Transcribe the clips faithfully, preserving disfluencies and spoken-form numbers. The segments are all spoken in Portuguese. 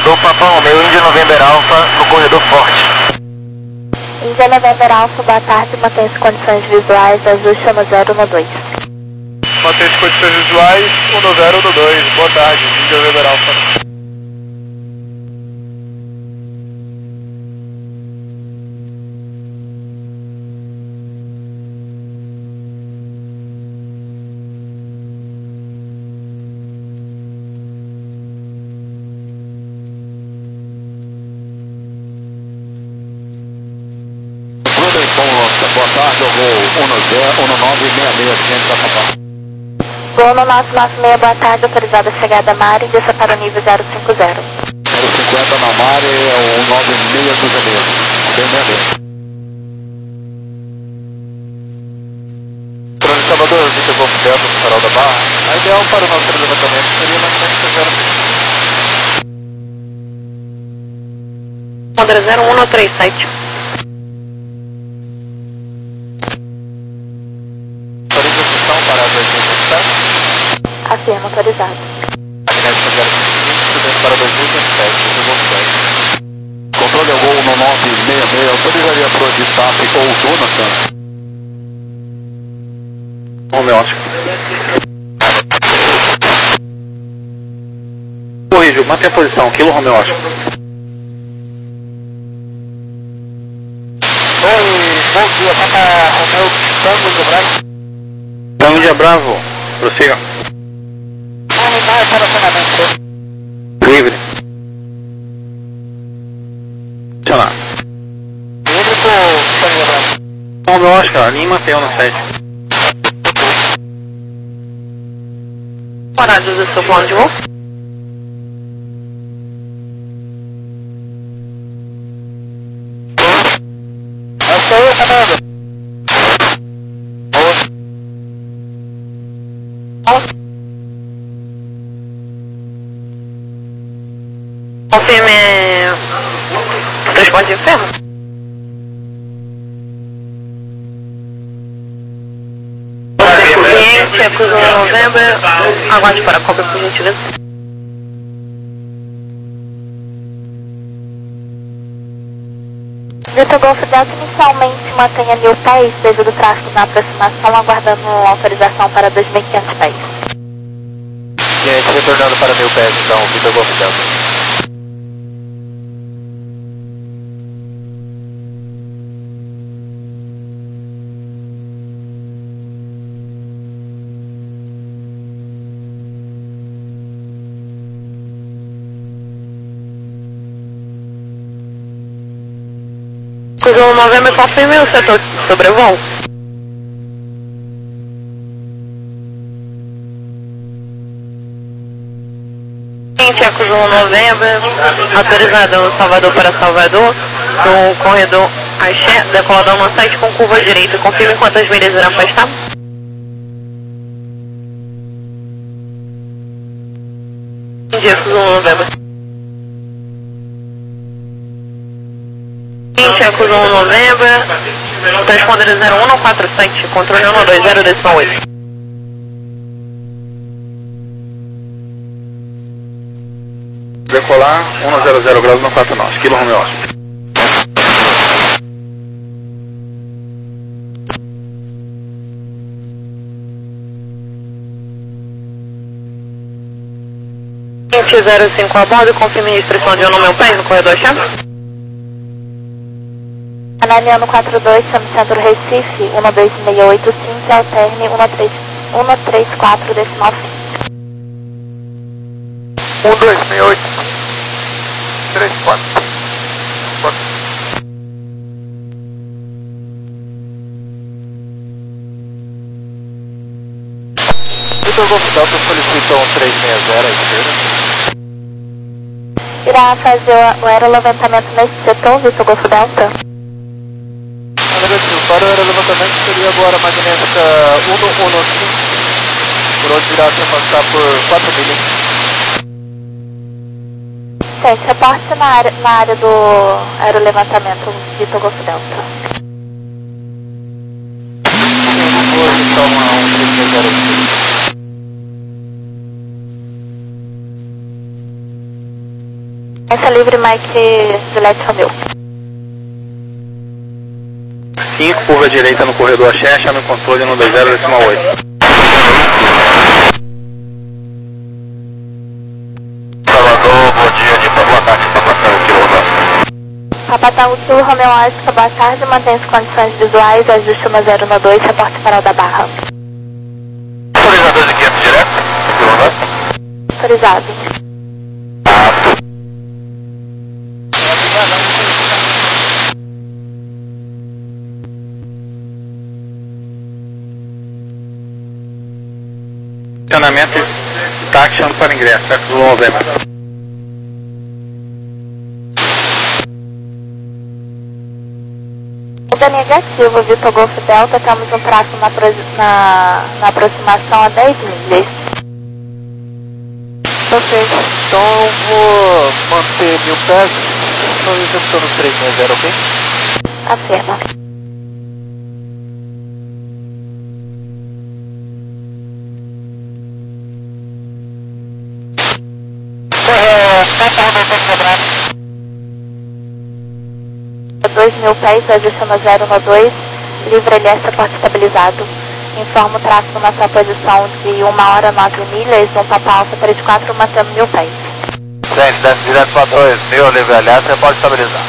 corredor Papa Romeo, Índia November Alpha, no corredor forte. Índia November Alpha, boa tarde, mantém-se condições visuais, ajuste no zero no dois. Mantém-se condições visuais, um no zero no dois, boa tarde, Índia November Alpha. Boa tarde, eu vou um no nove seis seis, ciento da Papa. Voo no nove nove seis, boa tarde, autorizada a chegada a Mari, desça para o nível zero cinquenta. zero cinquenta na Mari, é o um nove seis seis, bem mesmo. Trânsito Salvador, Vitor Golf Delta, no farol da Barra. A ideal para o nosso levantamento seria na frente zero cinco. André zero um três sete. Afirma, autorizado. Magnética zero cinco, subindo para dois mil e dezessete, devolvimento. Controle ao voo no nove seis seis, autorizaria para o de T A P ou Jonathan? Romeo Oscar. Corrijo, mantém a posição, Kilo Romeo Oscar. Oi, bom dia, Papa Romeo, Tango de Bravo. Tango de Bravo, prossiga. Arrumar estacionamento. Livre. Funcionar. Livre pro Tango de Bravo. Romeo Oscar, Lima mantém no sete. Parados do seu plano de voo? Essa aí, Fernando. Confirme transporte de ferro. Cliente, é Cruz um November, aguarde para a cópia, por gentileza. Vitor Golf Delta inicialmente mantenha mil pés, devido ao tráfego na aproximação, aguardando autorização para dois mil e quinhentos pés. Cliente retornando para mil pés, então, Vitor Golf Delta. Cruz um November, confirme o setor de sobrevoo. Cliente, é Cruz um November, autorizado Salvador para Salvador, no corredor Axé, decoladão no site com curva direita. Confirme quantas milhas irá afastar. Dia Cruz um November. Cruz um November, transponder zero um quatro sete, controle um dois zero, decisão oito. Decolar, um zero zero graus no quatro nove, Kilo Romeo Oscar. zero cinco a bordo, confirme a expressão de um no meu pé no corredor chave. Analiano quatro dois, chame Centro Recife, um dois seis oito cinco, alterne um três quatro, decimal cinco. um dois seis oito, três quatro. Vitor Golf Delta solicita um três seis zero à esquerda. Irá fazer o aerolevantamento nesse setor, Vitor Golf Delta? Negativo, para o aerolevantamento seria agora a magnética um um cinco, por onde irá se afastar por quatro milhas. Gente, reporte na área, na área do aerolevantamento, Vitor Golf Delta. Então, a um três seis zero. Essa livre Mike Juliette Romeu. cinco, curva direita no corredor Axé, chame o controle no dois zero decimal oito. Salvador, bom dia, de boa tarde, Papatão, quilômetro. Papatão Sul, Romeu Oscar, boa tarde, mantém as condições visuais, ajuste uma zero um dois, reporte farol da Barra. Autorizador de quinhentos direto, quilômetro. Autorizado. Estacionamento táxi chamo para ingresso, Eco Zulu Novembro. Ainda negativo, Vitor Golf Delta, temos um tráfego na, na, na aproximação a dez milhas. Ok, então eu vou manter mil pés, estou executando três seis zero, ok? Afirma. dois mil pés, ajustando a zero um dois, livre L S, porte estabilizado. Informa o tráfego na sua posição de uma hora nove milhas, um Papa Alfa três quatro, mantendo mil pés. Gente, desce direto para dois mil, livre L S, você pode estabilizar.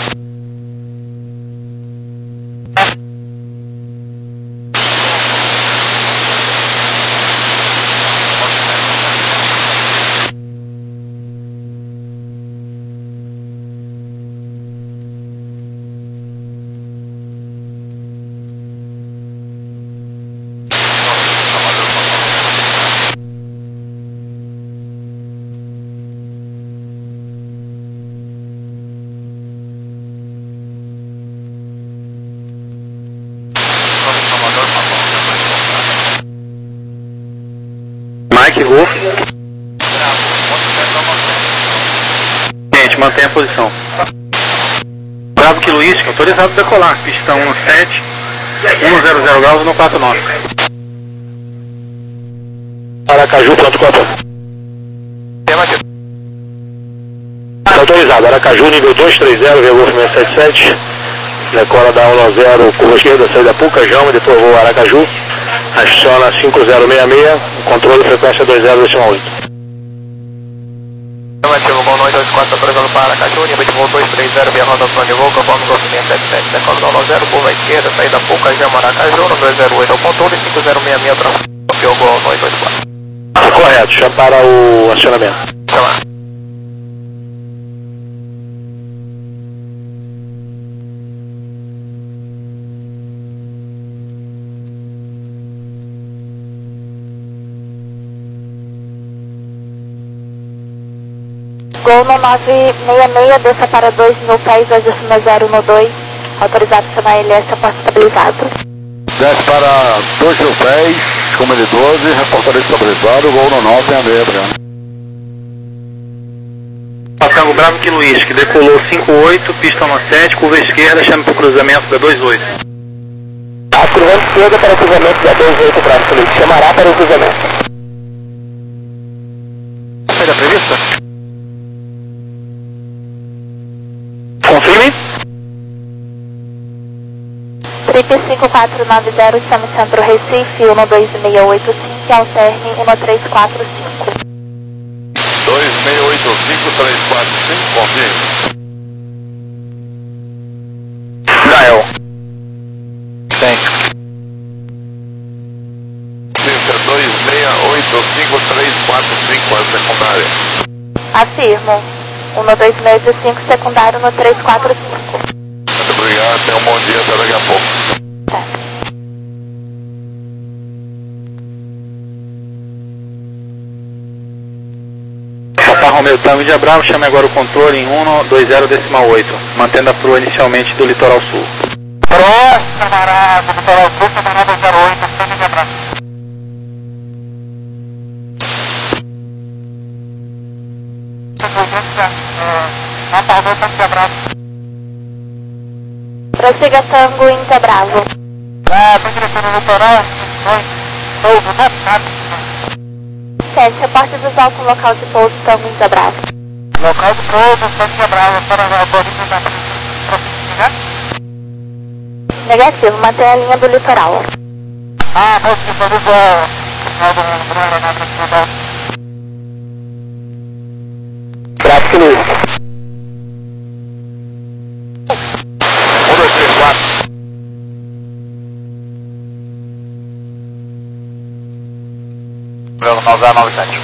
Mike Golf. Gente, mantenha a posição. Bravo Kilo Whisky, autorizado a decolar. Pista um sete, um zero zero graus no quatro nove. Aracaju, pronto, quatro. Está autorizado, Aracaju, nível dois três zero, via Golf seis sete sete. Decola da um zero, curva esquerda, saída Puca, Jama, depois voo Aracaju. Aciona cinco zero seis seis, controle frequência dois zero decimal oito. Ativo Gol nove dois quatro, autorizado para Aracaju, nível de voo dois três zero, via rotação de voo, conforme o Golf seis sete sete, decola da um zero, curva esquerda, saída Puca, Jama, Aracaju, no dois zero oito, ao controle cinco zero seis seis, tráfego Gol nove dois quatro. Correto, chama para o acionamento. Chama. Gol no nove seis seis, desça para dois mil pés, ajuste uma zero um dois, autorizado a chamar L S, porte estabilizado. Desce para dois mil pés, como ele doze, reportaria estabilizado, Gol no nove seis seis, obrigado. Tango Bravo Kilo Whisky, decolou cinco oito, pista um sete, curva esquerda, chame para o cruzamento da dois oito. A curva esquerda para o cruzamento da dois oito, Bravo Kilo Whisky, chamará para o cruzamento. Saída prevista? Confirme. Trip cinco quatro nove zero, chame Centro Recife, um dois seis oito cinco, alterne um três quatro cinco. dois seis oito cinco três quatro cinco, confirme. Gael. Tem. dois seis oito cinco três quatro cinco, a secundária. Afirmo. um dois seis oito cinco, secundário no três quatro cinco. Muito obrigado, tenha um bom dia, até daqui a pouco. Tá. Papa Romeu Tango de Bravo, chame agora o controle em um dois zero decimal oito, mantendo a proa inicialmente do litoral sul. Proa, camarada, litoral sul, camarada zero oito, Tango de Bravo. Prossiga Tango Inter Bravo. Ah, tem diretor no litoral? Oi. Novo, né? sete, reporte visual com local de pouso Tango Inter Bravo. Local do povo, Santa Brava, para a Bolinha da proximidade? Negativo, mantém a linha do litoral. Ah, vou te fazer o final do Brava na proximidade. Tráfico Luiz. um, dois, três, quatro. nove zero nove sete.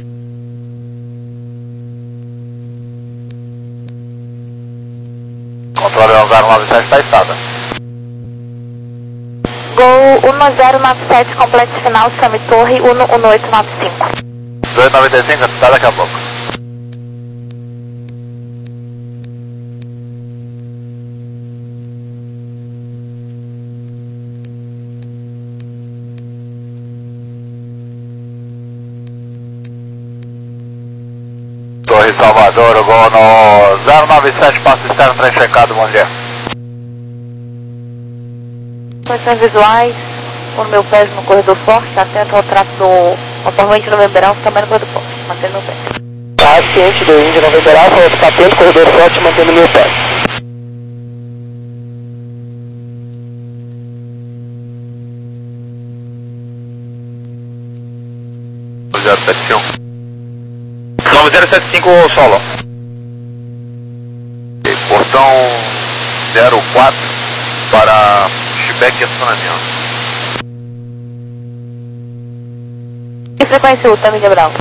Controle um zero nove sete está estada. Gol um zero nove sete, complexo final, chame torre um um oito nove cinco. dois noventa e cinco, está daqui a pouco. Torre Salvador, o gol no zero nove sete, passo externo, trem checado, bom dia. Condições visuais, o meu pé no corredor forte, atento ao trato do oponente novemberal, também no corredor forte, mantendo o pé. Tá ciente do índio novemberal, falou que está atento, corredor forte, mantendo o meu pé. zero sete um. nove zero sete cinco solo. E portão zero quatro para Chibek e acionamento. Que frequência usa, Mídia Bravo?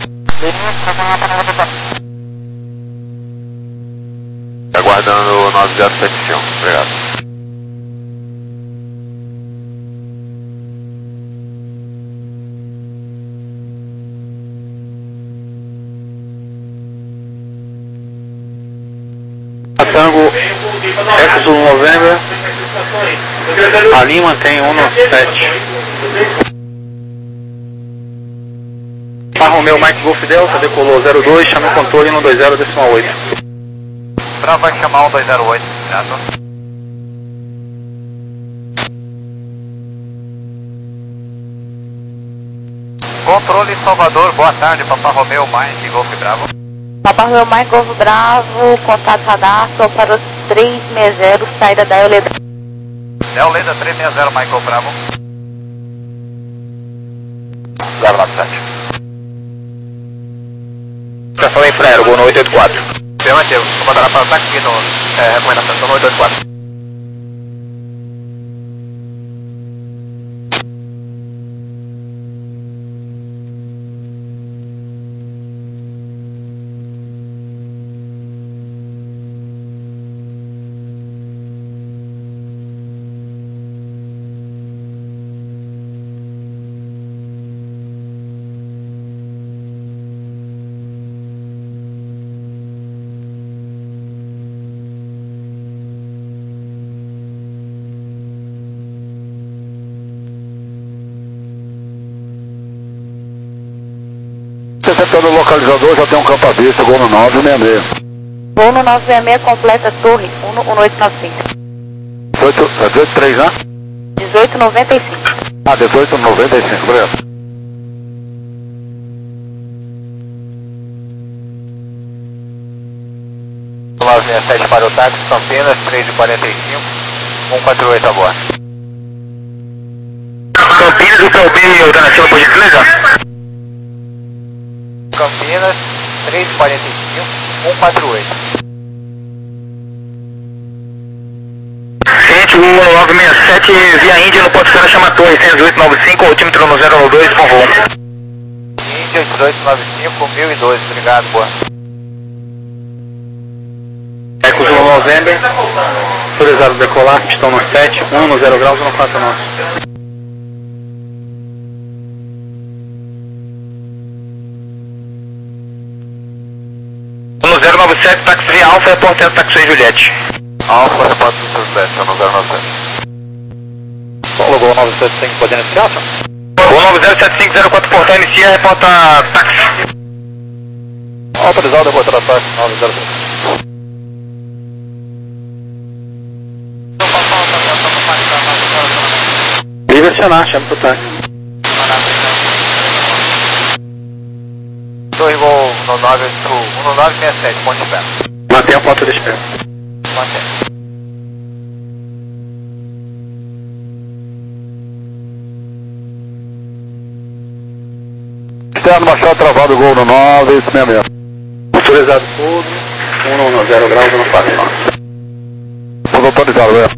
Aguardando o nove zero sete um, obrigado. Tango Eco Zulu November, a linha mantém um nove sete. Alfa Romeo Mike Golf Delta, decolou zero dois, chama o controle um dois zero decimal oito. Bravo vai chamar um dois zero oito, certo? Controle Salvador, boa tarde, Papa Romeo Mike Golf Bravo. Papa Romeo Mike Golf Bravo, contato radar, só para os três seis zero, saída da Euleda. Euleda três seis zero, Michael Bravo. zero nove sete. Estação em Frero, gol no oito oito quatro. Afirmativo, comandará para o ataque aqui no é, recomendação no oito oito quatro. Receptando o localizador, já tem um campo aberto, gol no nove seis seis. Gol no nove seis seis, completa torre um um oito nove cinco. dezoito três, né? dezoito noventa e cinco. Ah, dezoito noventa e cinco, obrigado. nove seis sete para o táxi, Campinas, três e quarenta e cinco, um quatro oito agora. Campinas, o P U B alternativa, por gentileza? Campinas, três e quarenta e cinco, um quatro oito. Ciente, o nove seis sete, via Índia, no ponto de chama Torre, cento e oito nove cinco, altímetro no zero dois, por favor. Índia, dezoito noventa e cinco, mil e doze, obrigado, boa. Eco Zulu November, autorizado decolar, pistão no sete, um no zero graus, um no quatro nosso. um no zero nove sete, táxi via Alfa, reportando táxi Juliette. Alfa, repórter do Juliette, um no zero nove sete. Solo Gol nove sete cinco, podendo iniciar? Gol nove zero sete cinco zero quatro, portão inicia, reporta táxi. Autorizado, reportar táxi nove zero cinco. Livre acionar, chama pro táxi. Torre Gol no nove oito um nove seis sete, ponto de espera. Mantenha a ponta de espera. Mantém. Externo Machado travado, gol no nove seis seis. Autorizado pouso, um zero graus no quatro nove. Pouso autorizado, é.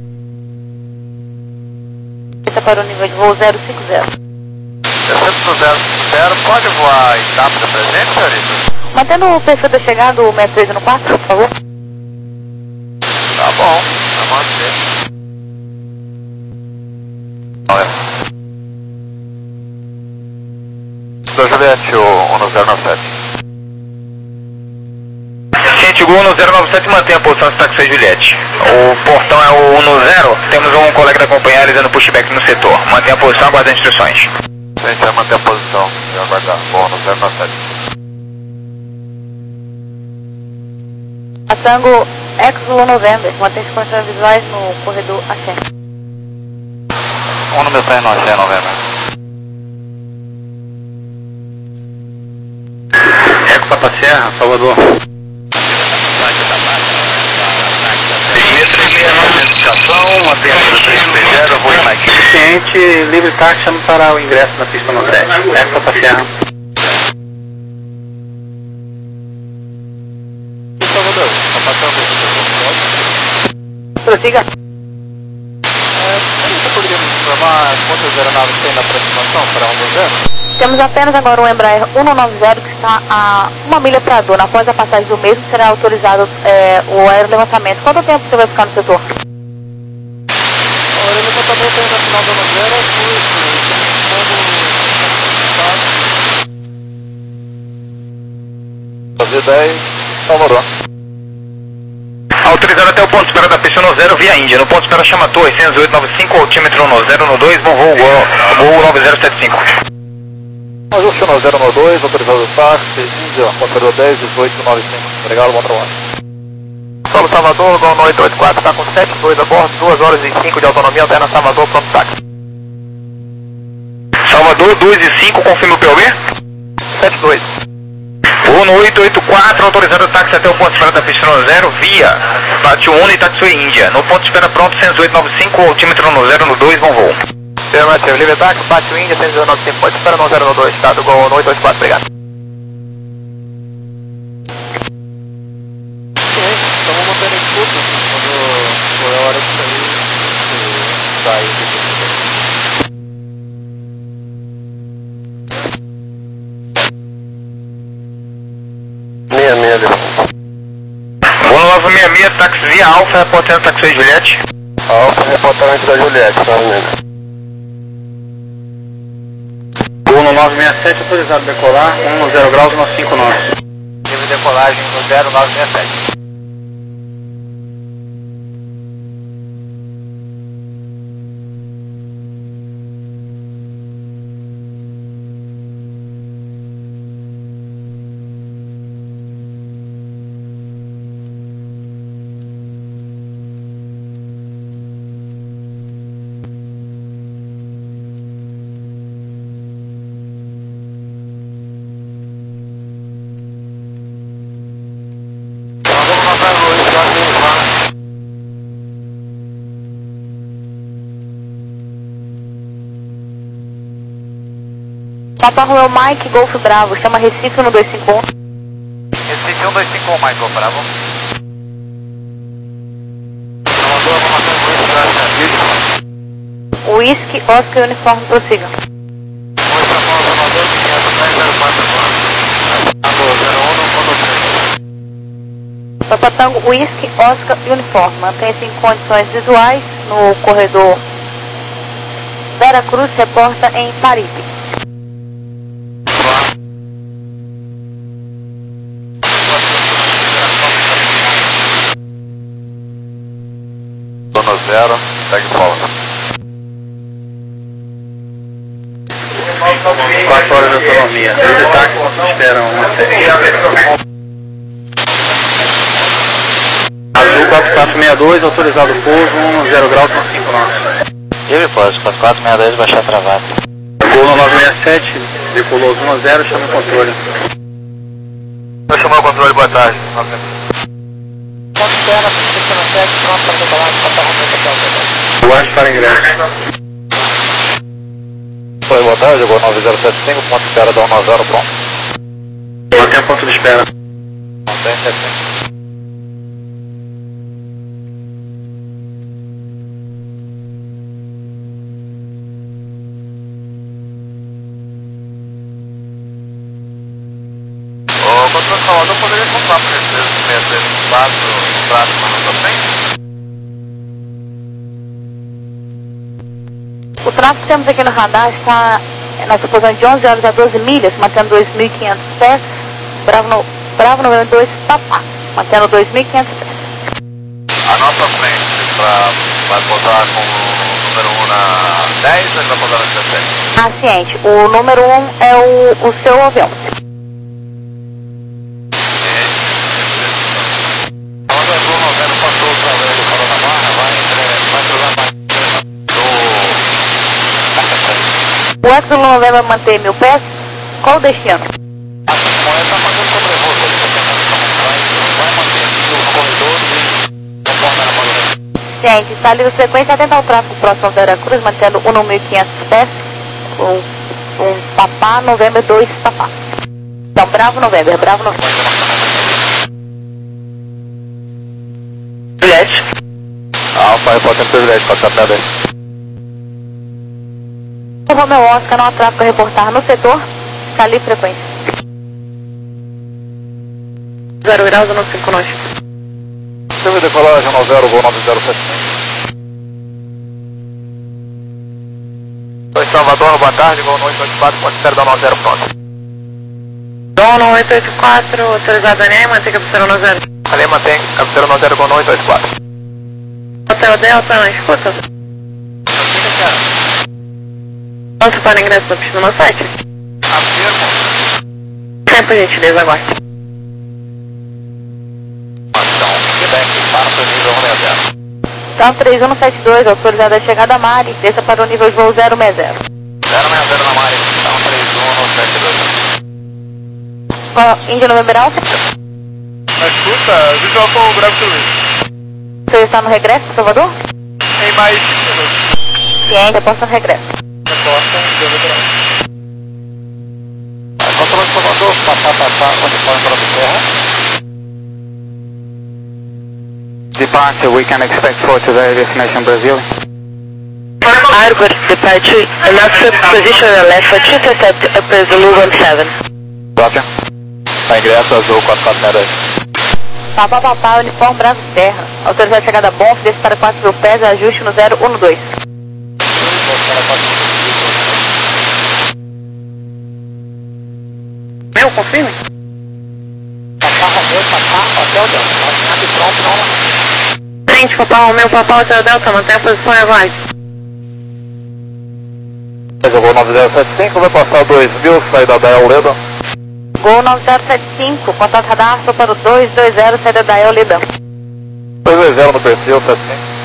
Está para o nível de voo zero cinco zero. Descendo zero zero, pode voar em cápsula presente, senhorita? Mantendo o perfil da chegada, o sessenta e três no quatro, por favor. Tá bom, tá manter. Olha. Do Juliette, o um zero nove sete. Gente, o um zero nove sete mantém a posição de táxi Juliette. O portão é o um zero, temos um colega da companhia realizando pushback no setor. Mantém a posição, aguardando instruções. A gente vai manter a posição e aguardar. Bom, no zero nove sete. A Tango X-Zulu November, mantém as condições visuais no corredor Axé. um número seis no Axé, November. Eco Papa Serra, Salvador. Mantenha a posição três três zero, vou na equipe. Cliente, livre táxi, chama para o ingresso na pista no sete. Eco Papa Serra. Salvador, tá passando o Prossiga. Você poderia me informar quantas aeronaves tem na aproximação para um zero? Temos apenas agora um Embraer um nove zero que está a uma milha para a dona. Após a passagem do mesmo, será autorizado é, o aerolevantamento. Quanto tempo você vai ficar no setor? O aerolevantamento aí na final do um zero é fazer dez, Salvador. Autorizado até o ponto de espera da pista no zero via Índia. No ponto de espera chama Torre seis oito nove cinco, altímetro no zero no dois, bom voo, voo nove zero sete cinco. Ajuste no zero no dois, autorizado o táxi, Índia, controle dez, dezoito nove cinco. Obrigado, bom trabalho. Solo Salvador, Gol oito oito quatro, está com sete dois a bordo, duas horas e cinco de autonomia, alterna Salvador, pronto táxi. Salvador, dois e cinco, confirma o P O B? sete dois. Voo no oito oito quatro, autorizado o táxi até o ponto de espera da pista no zero via Pátio Uno e Taxi Índia. No ponto de espera pronto, seis oito nove cinco, altímetro no zero no dois, bom voo. Afirmativo, livre táxi, Pátio Índia, seis oito nove cinco, pode esperar no zero no dois, estado Gol oito oito quatro, obrigado. Estamos mantendo escuta, quando for a hora de sair, sair do Meia, meia, Voo nove seis seis, táxi via Alfa, reportando Taxi Juliette. Alfa, reportamento da Juliette, novamente. Voo no nove seis sete, autorizado a decolar, um zero graus no cinco nove. livre decolagem no zero nove seis sete. Papa Royal Mike, Golf Bravo, chama Recife no dois cinco um. Recife um dois cinco um, Michael, bravo. Salvador, vamos matar o dois, Whisky, Oscar e Uniforme, prossiga. Mostra a mão, Salvador, quinhentos dez zero quatro agora. zero um, não conduzindo. Papa Tango, Whisky, Oscar e Uniforme. Mantenha-se em condições visuais no corredor Vera Cruz, reporta em Paripe. Zona zero, segue folga. quatro horas de autonomia. Livre táxi, esperam uma série. Azul quatro quatro seis dois, autorizado pouso, um zero graus no cinco nove. Livre pós, quatro quatro seis dois, baixar travado. Gol no nove seis sete, decolou um a zero, chama o controle. Vai chamar o controle boa tarde. Ponto espera, sessenta e sete, pronto para decolar, para Boa para ingresso. Oi, boa tarde, eu vou nove zero sete cinco, ponto de espera da um nove zero, pronto. Mantém ponto de espera. Mantém sete cinco. Ô, controle Salvador, poderia comprar por esse metro de quatro pratos na nossa frente? O tráfego que temos aqui no radar está na sua posição de onze horas a doze milhas, mantendo dois mil e quinhentos pés. Bravo, no, Bravo noventa e dois, papá, mantendo dois mil e quinhentos pés. A nossa frente, pra, vai posar com o número um na dez ou ele vai posar na dezessete? Ah, ciente. O número um é o, o seu avião. O Exxon November mantém mil pés. Qual o destino? Gente, está livre sequência, atenta ao tráfego próximo ao Veracruz, mantendo um mil e quinhentos pés. Um, um papá, November dois, papá. Então, Bravo November, Bravo November. Juliette. Alfa, repórter para Juliette, pode estar bem. O Romeo Oscar não há tráfego a reportar no setor. Está livre frequência. Zero graus, não fico conosco. Teve decolagem nove zero, voo nove zero sete cinco. Oi, Salvador, boa tarde, voo no oito oito quatro, pode ser da nove zero, pronto. Dom no oito oito quatro, autorizado a Daniel, mantém captura nove zero. Ali mantém captura nove zero, voo no oito oito quatro. Hotel Delta, na escuta. Nossa, para ingresso da pista número sete. Afirmo. Tempo, gentileza, aguarde. Então, Quebec, para o nível um zero. Então, três um sete dois, autorizada a chegada a Mari, desça para o nível de voo zero seis zero. zero seis zero na Mari, então três um sete dois. Índia November Alpha. Na escuta, visual com o Bravo Turismo. Você está no regresso, Salvador? Em mais cinco minutos. Ciente, reposta no regresso. Reporta, deu liberado. Controle Salvador, papá, papá, onde pode para a terra? Departure, we can expect for today, destination Brazil. Argos, departure, enough position on the left for two intercept upper Zulu one seven. Roger. Para ingresso, azul quatro quatro zero dois. Papá, papá, uniforme Bravo Terra. Autorizada a chegada Bonf, desça para quatro mil pés, ajuste no zero um dois. Meu, confirme. Papá Romeu, papá, hotel Delta. Nave pronto, não. Frente, papá Romeu, papá Hotel Delta, mantém a posição e aguarde. Eu vou nove zero sete cinco, vai passar dois mil, saída da Euleda. Gol nove zero sete cinco, contato radar para o dois dois zero, saída da Eulida. dois dois zero no perfil, sete cinco.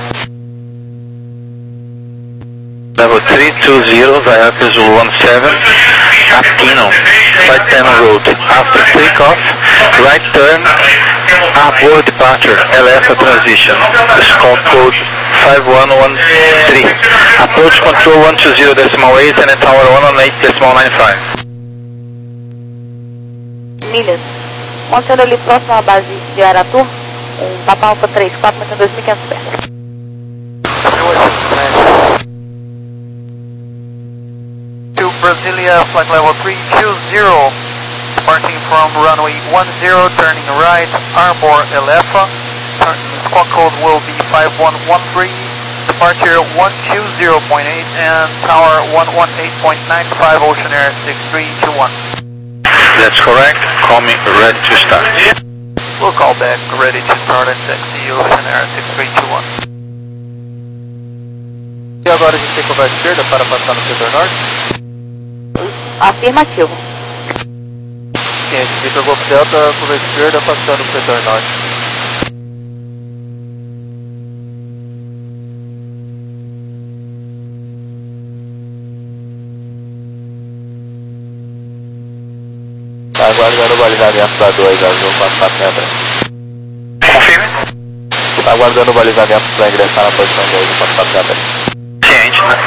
Level three two zero, Vaiac Zulu one seven, Aquino, right turn road. After takeoff, right turn, aboard departure, L F transition, scope code five one one three. Approach control one two zero decimal eight and tower one one eight decimal nine five. Milhas. Mantendo ali próximo à base de Aratu, um Papa Alpha três quatro, mantendo dois mil e quinhentos pés. To Brasilia, flight level three two zero, departing from runway one zero, turning right, Arbor Elefa, turn, squawk code will be five one one three, departure one two zero point eight, and tower one one eight point nine five, Ocean Air six three two one. That's correct, call me ready to start. We'll call back, ready to start and taxi, Ocean Air six three two one. E agora a gente tem curva à esquerda para passar no setor norte? Afirmativo. Ciente, Victor Golf Delta, curva à esquerda, passando no setor norte. Tá aguardando a validade balizamento da dois, Azul quatro quatro seis três. Confirme. Tá aguardando o balizamento para ingressar na posição dois, quatro quatro seis três. Ciente, né?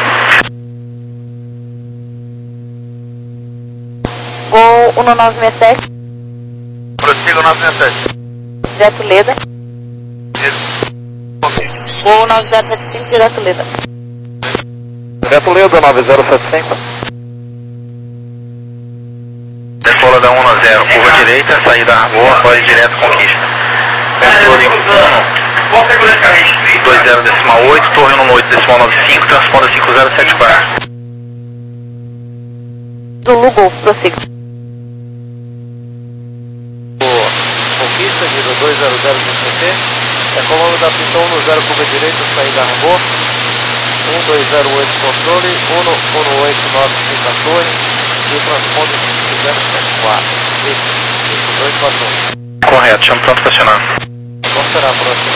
Gol um nove seis sete. Prossiga o nove seis sete. Direto Leda. Gol nove zero sete cinco, direto Leda. Direto Leda, nove zero sete cinco. Decola da um a zero, curva direita, saída boa, após direto conquista. Controle um, dois zero decimal oito, torre um oito decimal nove cinco, transponda cinco zero sete quatro. Zulu Gol, prossiga. Conquista, nível dois zero zero C C T. É comando da Piton no zero, curva direita, saída Arambô. um dois zero oito controle, um um oito nove cinco a torre. E o transponde cinco zero sete quatro. cinco dois quatro um. Correto, chama pronto para acionar. Vamos esperar a próxima.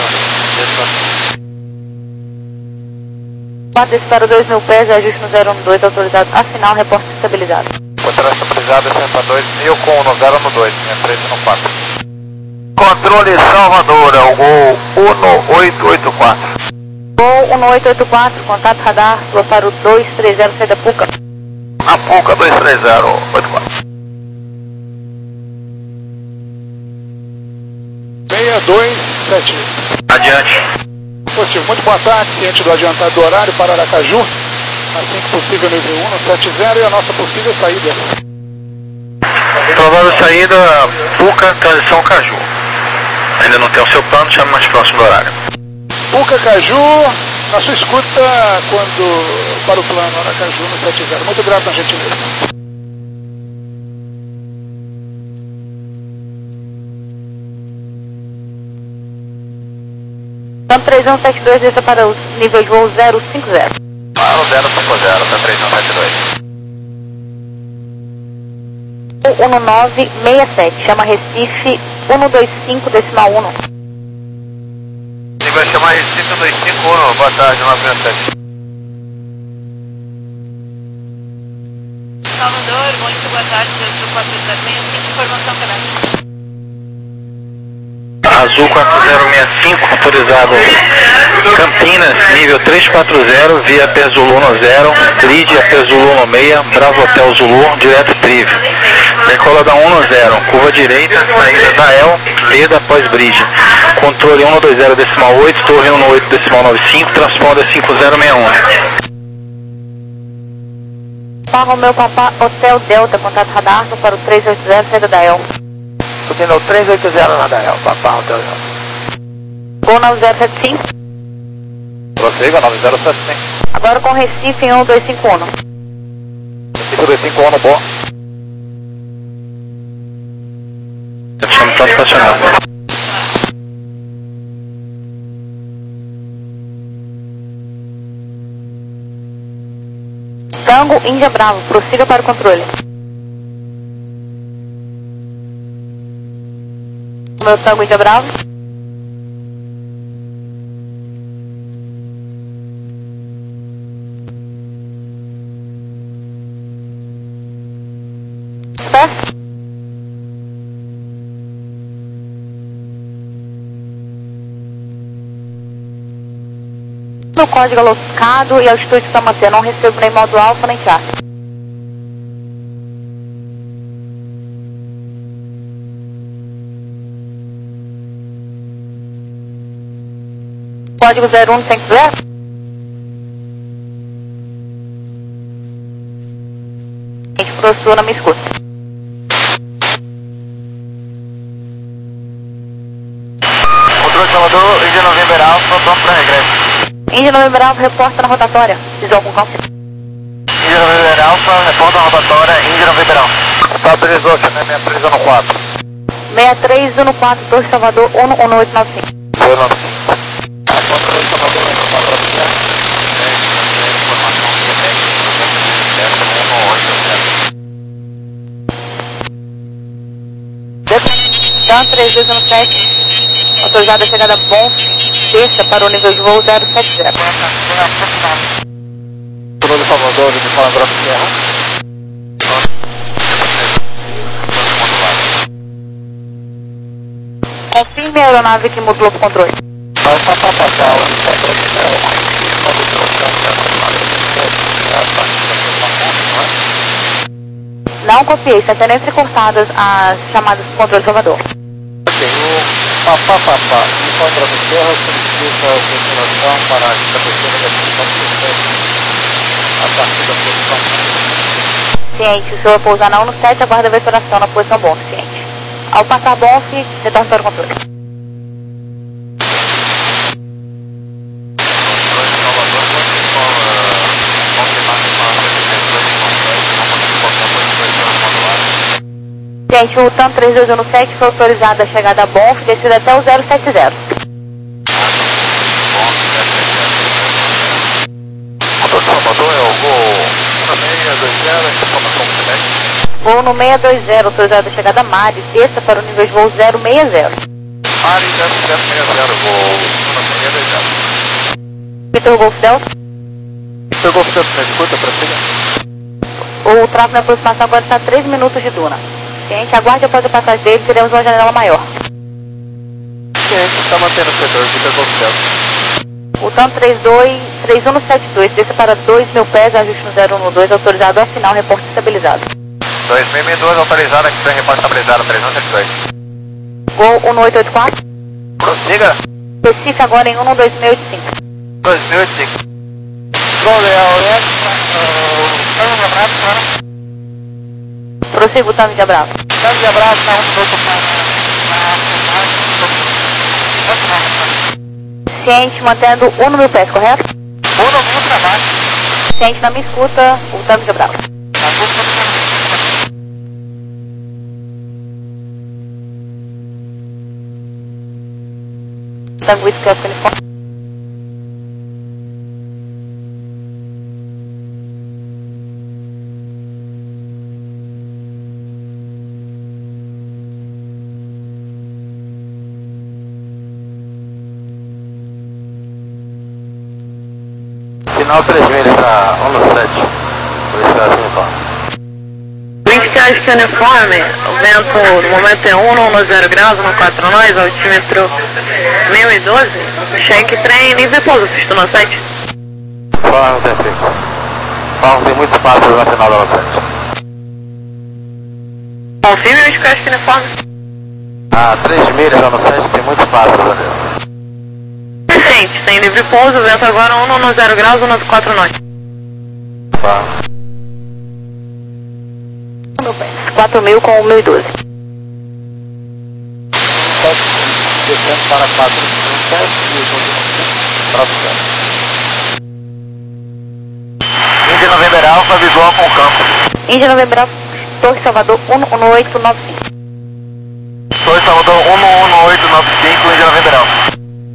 quatro disparo dois mil pés, ajuste no zero um dois, autorizado a final, reporte estabilizado. Contra estabilizado sessenta e dois mil com no zero no dois, minha três no quatro. Controle Salvador, é o gol um oito oito quatro. Gol um oito oito quatro, contato radar, sua para o dois três zero, saída Puca. A Puca dois três zero oito quatro. seis dois sete um. Adiante. Positivo, muito boa tarde, ciente do adiantado do horário para Aracaju. Assim que possível, nível um no sete zero e a nossa possível saída. Provável saída, Puca, transição Caju. Ainda não tem o seu plano, chame mais próximo do horário. Puca Caju, na sua escuta quando para o plano Aracaju no sete zero. Muito grato na gentileza. Então três um sete dois, desça para o nível de voo zero cinco zero. Para o zero cinco zero, tá três um sete dois. um nove seis sete, chama Recife um dois cinco decimal um. Ele vai chamar Recife dois cinco um, boa tarde, nove seis sete. Salvador, muito boa tarde, Azul quatro zero seis cinco, informação canal. Azul quatro zero seis cinco, autorizado Campinas, nível três quatro zero, via P Zulu um zero, grid a P Zulu um seis, Bravo Hotel Zulu, direto Trive. Decola da um zero, curva direita, saída da El, Leda após bridge. Controle um dois zero decimal oito, torre um oito decimal nove cinco, transponda cinco zero seis um. Para o meu papá, Hotel Delta, contato radar, para o três oito zero, saída da El. Subindo ao três oito zero na Dael, papá, Hotel Delta. Gol nove zero sete cinco. Prossiga, nove zero sete cinco. Agora com Recife em um dois cinco um. Recife dois cinco um no bom. Chame pronto para acionar. Tango Índia Bravo, prossiga para o controle. O meu Tango Índia Bravo. Certo? No código alocado e altitude está mantendo, não recebo nem modo alfa nem charter. Código zero um tem que ver? Gente, professor, não me escuta. Controle Salvador, Índia November Alfa, vamos para regresso. Índia November Alfa, reporta na rotatória. Visual com campo. Índia November Alfa, reporta na rotatória, Índia November Alfa. Estabilizou, chamei minha três no quatro. seis três um quatro, Torre Salvador, um um oito nove cinco. Foi lá. Controle Salvador, reporta para você. Informação que é Dan três dois um sete, autorizada a chegada bom, terça para o nível de voo zero sete zero. Controle Salvador, me fala Grosso Serra. Confirme a aeronave que modulou pro controle. Vai passar pra cá, Não copiei, está sendo entrecortadas as chamadas do controle Salvador. Ok, o papá papá, informe para você, solicita a continuação para a posição negativa a partir da posição. Ciente, o senhor vai pousar na um no sete, aguarda a vetoração na posição bom, ciente. Ao passar bom, retorna para o controle. Gente, o TAM três dois um sete foi autorizado a chegada a Bonf, descida até o zero sete zero. Motor de Salvador é o Gol seis dois zero, informação do Quebec. Voo no seis dois zero, autorizado a chegada a Mari, desça para o nível de voo zero seis zero. Mari zero zero seis zero, Gol seis dois zero. Vitor Golf Delta. Vitor Golf Delta, me escuta, prossiga. O tráfego na aproximação agora está a três minutos de Duna. Ciente, aguarde após a passagem dele, teremos uma janela maior. Ciente, está mantendo o setor, Vitor Golf Delta. O TAM três dois três um sete dois, desça para dois mil pés, ajuste no zero um dois, autorizado ao final, reporte estabilizado. dois mil e dois, autorizado, aqui tem reporte estabilizado, três um sete dois. Gol um oito oito quatro. Prossiga. Recife agora em um dois mil e oitenta e cinco. dois mil e oitenta e cinco. Gol Leal, Prossiga o TAM de abraço. TAM de abraço, tá um pouco Ciente, mantendo um no mil pés, correto? um no mil para baixo. Ciente, não me escuta, o TAM de abraço. Tango Whisky Oscar Uniforme. Final três milhas para um no sete. Whisky Oscar Uniforme. Whisky Oscar Uniforme, o vento no momento é um no zero graus, no quatro nós, altímetro mil e doze, cheque trem, nível pouso, visto no sete. Forma tem fixo. Forma tem muito espaço na final da sete. Confirme o Whisky Oscar Uniforme. Ah, três milhas no sete tem muito espaço, Daniel. Recente, tem livre pouso, vento agora um no zero graus, um no quatro nós. Tá. quatro mil com mil e doze. Descendo para quatro mil sete e para o Índia November Alfa, visual com campo. Índia November Alfa, Torre Salvador um um oito nove cinco. Torre Salvador um um oito nove cinco, Índia November Alfa.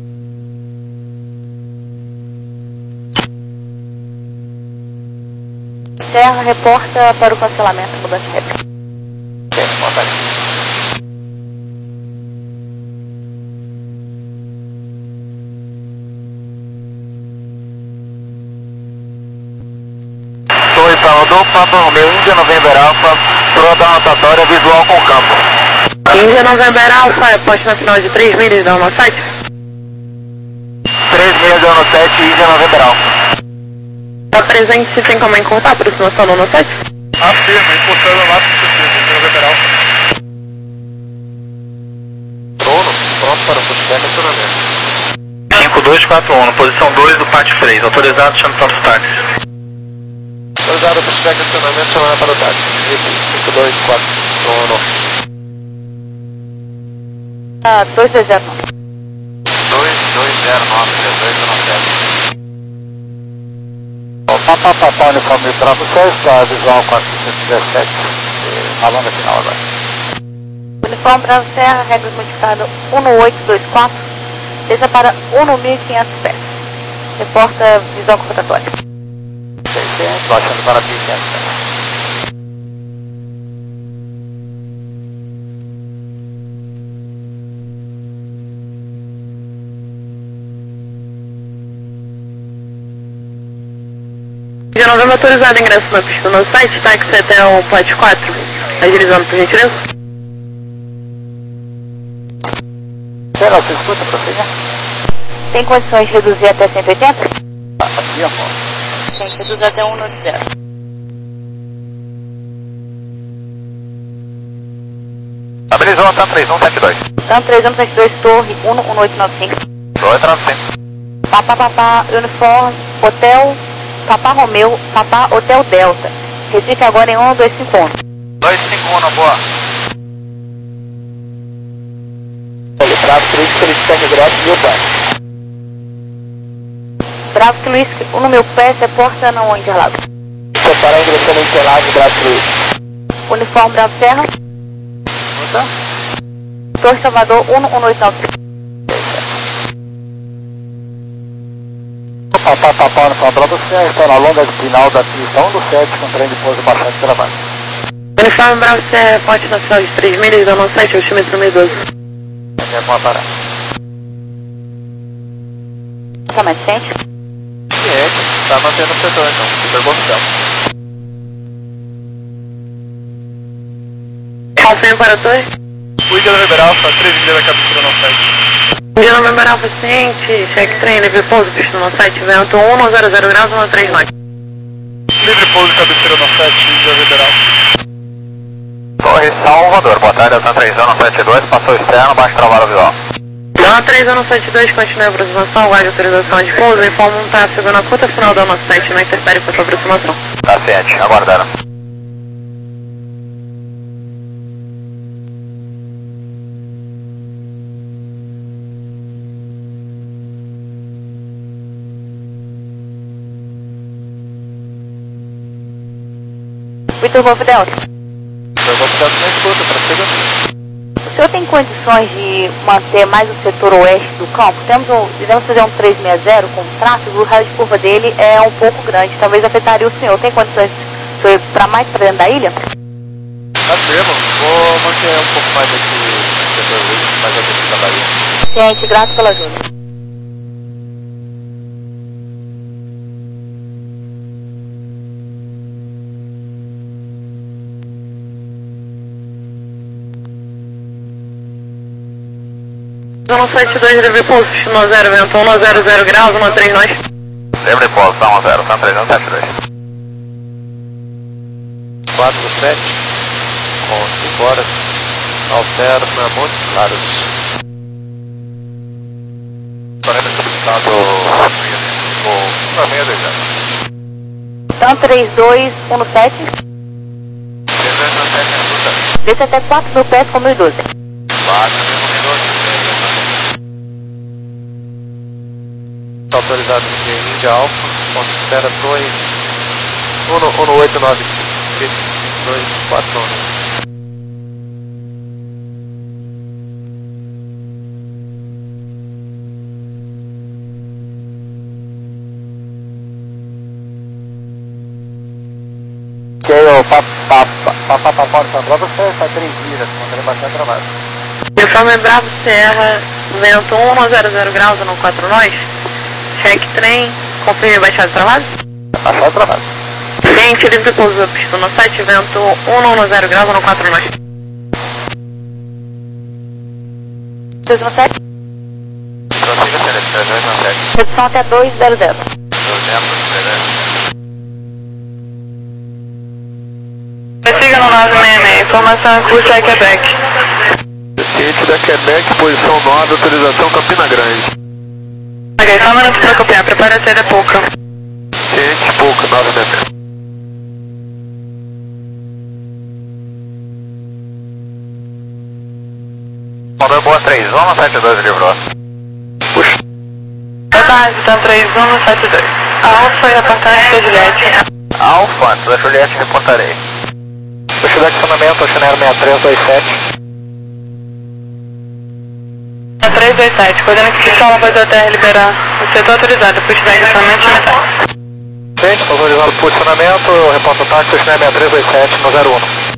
Serra reporta para o cancelamento, mudança de réplica. Ok, vontade. Torre Salvador, Papa Romeo, Índia November Alfa, proa da rotatória, visual com campo. Índia November Alfa, é posto na final de três milhas da um sete. três milhas da um sete, Índia November Alfa. Está presente se tem como encurtar a aproximação no sete? Afirma, encurtando o máximo possível, Índia November Alfa. Trono, pronto para o feedback acionamento. cinco dois quatro um, posição dois do pátio freio, autorizado, chame para o táxi. Autorizado, feedback acionamento, chamada para o táxi. cinco dois quatro um. Ah, dois dois zero nove. dois dois zero nove, três dois um sete. Papá, papá, uniforme para vocês, da visual quatrocentos e dezessete, na banda final agora. Uniforme Bravo Serra, regras modificadas um no oito dois quatro, desça para um no mil e quinhentos pés. Reporta visão rotatória. seiscentos, baixando para mil e quinhentos pés. Já não vamos autorizar o ingresso na pista no site, táxi até o pátio quatro. Agilizando, por gentileza. Chega, você escuta, prossiga. Tem condições de reduzir até cento e oitenta? Ah, aqui, amor. Tem que reduzir até cento e oitenta. Estabilizou, TAM três um sete dois. TAM três um sete dois, torre um um oito nove cinco. oito nove cinco. Papá, papá, uniforme, hotel, papá Romeu, papá, hotel Delta. Recife agora em um dois cinco um. dois cinco um, na boa. Olha, Bravo três, três sete graus, meu pai. Bravo que Luiz, um no meu pé, você porta não onde, Interlagos? Estou para ingressando em Interlagos, Bravo três. Uniforme Bravo Serra. Tá? Torre Salvador um um oito nove cinco. Papá, papá, no Bravo, você está na longa final da pista um do sete, com trem de pouso bastante trabalho. Uniforme Bravo Serra, ponte nacional de três milhas, dando sete, altímetro meio doze. É bom parar. Somente sente? Ciente, tá mantendo o setor então, super bom céu. Alfenho para a torre. O Índia Liberal, Alfa três milhas da captura no site. Índia Liberal paciente, check train, livre pouso, pista no site, vento um zero zero graus, um três nove. Livre pouso, captura no site, Índia Liberal. Torre Salvador, boa tarde, TAM três um sete dois, passou externo, baixo trabalho visual. TAM três um sete dois, continue a aproximação, guarde autorização de pouso, informa um tráfego na curta final do nosso site, não interfere com a sua aproximação. Tá ciente, aguardando. Vitor Golfo Delta. Eu vou ficar na escuta, prossiga. O senhor tem condições de manter mais o setor oeste do campo? Temos um, devemos fazer um trezentos e sessenta com tráfego, o raio de curva dele é um pouco grande, talvez afetaria o senhor. Tem condições para mais para dentro da ilha? Tá mesmo, vou manter um pouco mais esse setor oeste, mais aqui da Bahia. Ciente, grato pela ajuda. um sete dois, livre pouso, no zero, vento um zero zero graus, um três nove. Livre pouso, um zero, TAM três um sete dois. quatro sete, com cinco horas, altero para Montes Claros. Parece solicitado o caminho do exame. TAM três dois um sete. três dois um sete, Desce até quatro mil pés com mil e doze. quatro mil minutos. Autorizado de Índia Alfa, ponto espera torre um um oito nove cinco, cinco dois quatro um. Ok, o papá, papá, papá, no Bravo, você está três milhas, com trem bastante trabalho. Uniforme Bravo Serra, vento um zero zero graus, um quatro nove. Check trem, confirme baixado de trabalho. Baixado de trabalho. Ciente, livre pouso, pista no site, vento um zero graus, um quatro nove. dois um sete. Prossiga, Celeste, três dois um sete. Redução até dois zero zero. duzentos, trezentos. Siga no nove seis seis, informação em curso é Quebec. Ciente da Quebec, posição nove, autorização Campina Grande. Ok, só um minuto para copiar, prepara a saída pouca. Ciente, pouca, nove metros. Mandou boa três um sete dois, livrou. Puxa. Boa tarde, TAM três um sete dois. Alfa e apartamento da Juliette. Alfa, antes da Juliette, reportarei. Puxa de acionamento, Oceanero seis três dois sete. três dois sete, coordenando que o solo após a terra liberar o setor autorizado, puxa de acionamento de metal. Gente, autorizado o posicionamento, eu reporto o táxi, Oceanero seis três dois sete, no zero um.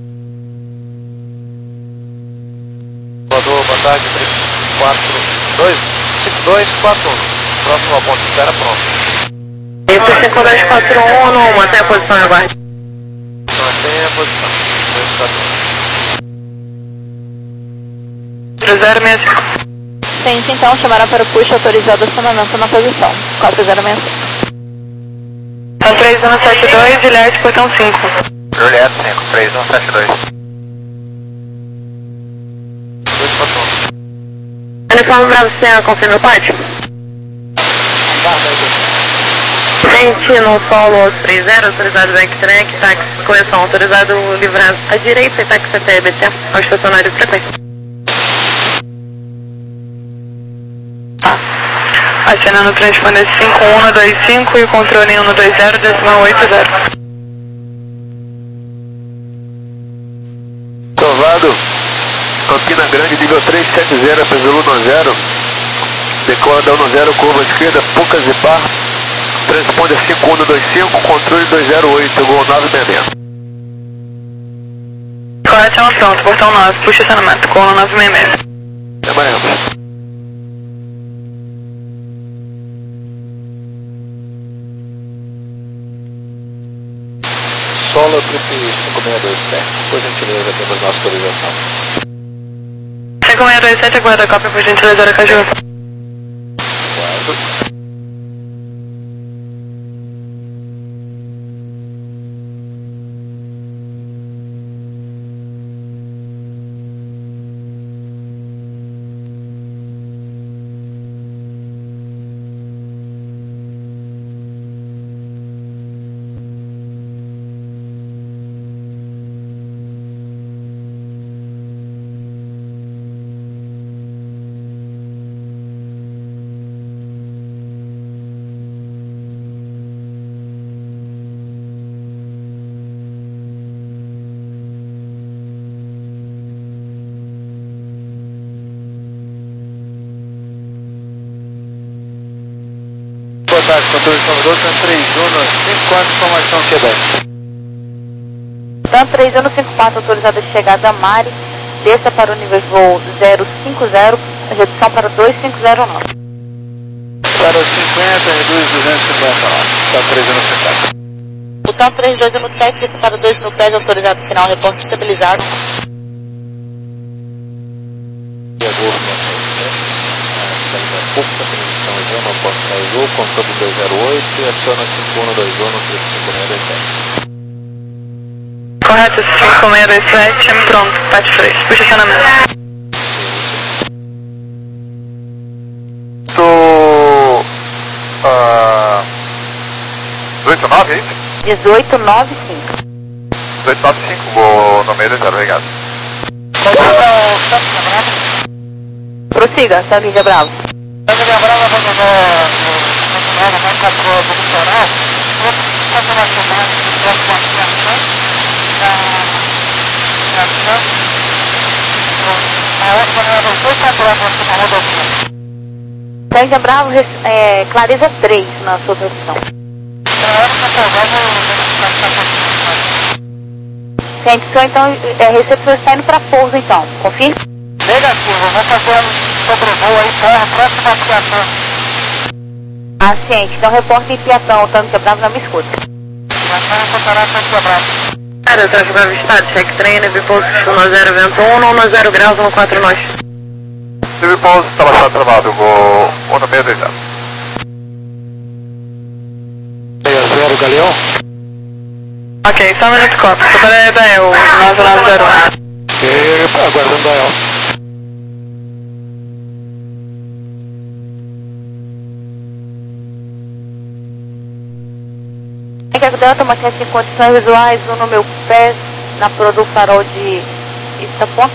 Voador, boa tarde, três quatro dois, cinco dois quatro um. Próximo ao ponto de espera, pronto. Isso, cinco dois quatro um, mantém a posição e aguarde. Mantenha a posição. dois quatro um. zero seis cinco. Ciente, então, chamará para o push autorizado acionamento na posição. quatro zero seis seis. Então, três um sete dois, Juliette, portão cinco. Juliette cinco, três um sete dois. Dois portões. Uniforme Bravo, você confirma o pátio? Gente, no solo três zero, autorizado backtrack, táxi, correção, autorizado livrado à direita e táxi até B T, ao estacionário Trepé. Acionando o transponder cinco um dois cinco e o controle um dois zero, decimal oito zero. Salvado, Campina Grande, nível três sete zero, Pesulu um zero, decola da um zero, curva esquerda, Pucas e Par, transponder cinco um dois cinco, controle dois zero oito, gol nove seis seis. Correção pronto, portão nove, puxa acionamento, colo nove seis seis. Trabalhamos. Solo Trip cinco seis dois sete, por gentileza, temos nossa autorização. cinco seis dois sete, aguarda a cópia, por gentileza, Aracaju. Guardo. Boa tarde, controle de Salvador, Tan três um cinco quatro, informação Quebec. Tan três um cinco quatro, autorizada de chegada a Mari, desça para o nível de voo zero cinco zero, redução para dois cinco zero nove. Para cinquenta, reduz duzentos e cinquenta nove, Tan três um cinco quatro. O Tan três dois um sete, desça para dois mil pés, autorizado final, reporte estabilizado. E agora, pouco da transmissão Gema, Porto Caizou, controle dois zero oito e aciona cinco um dois um, cinco seis dois sete. Correto, cinco seis dois sete, pronto, pátio três, puxa acionamento. Do... Uh, dezoito nove, é isso? dezoito nove cinco. dezoito nove cinco, vou no meio do zero, obrigado. Prossiga, Savinha Bravo. Savinha Bravo, abandonou o nomenclatura posicional, fazer uma semana de próxima ação, a outra maneira dos dois controles na rodovia. Savinha Bravo, é, Clareza três na sua posição. Gente, o senhor então, é, recepção está indo para pouso então, confirme? Negativo, vou fazer um sobrevoo aí para próxima aplicação. Ah, ciente, então reporte em Piatão, o Tanque Bravo não me escuta. Piatão encontrará Tanque Bravo. Cara, tráfego avistado, check trainer, bipouso um zero vento um, um zero graus, um quatro nós. Civil Pouso, instalação travado, vou um seis dois zero. seis zero, Galeão. Ok, só um minuto, cópia, só para dar o nove nove zero um. Ok, aguardando Dael. Tem que Delta, manter em condições visuais, um no meu pé, na proa do farol de Itapó.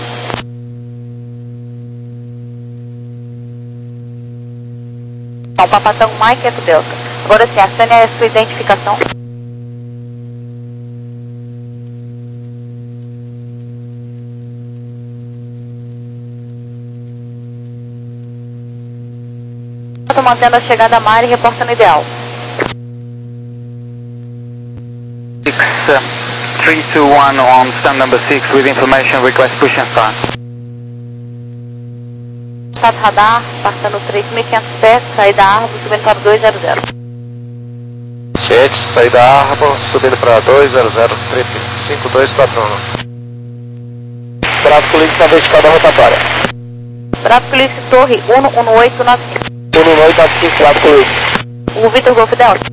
Não, Papatão Mike é do Delta. Agora sim, acene a sua identificação. Estou mantendo a chegada a Mari e reporta no ideal. six three two one on stand number six with information request push and start. Estado radar, passando três mil e quinhentos pés, saída árvore, subindo para dois zero zero. sete, saída árvore, subindo para dois zero zero, trip cinco dois quatro um. Tráfego livre na vertical da rotatória. Bravo Clique, Torre um um oito nove cinco. um um oito nove cinco, Bravo Clique. O Vitor Golf Delta.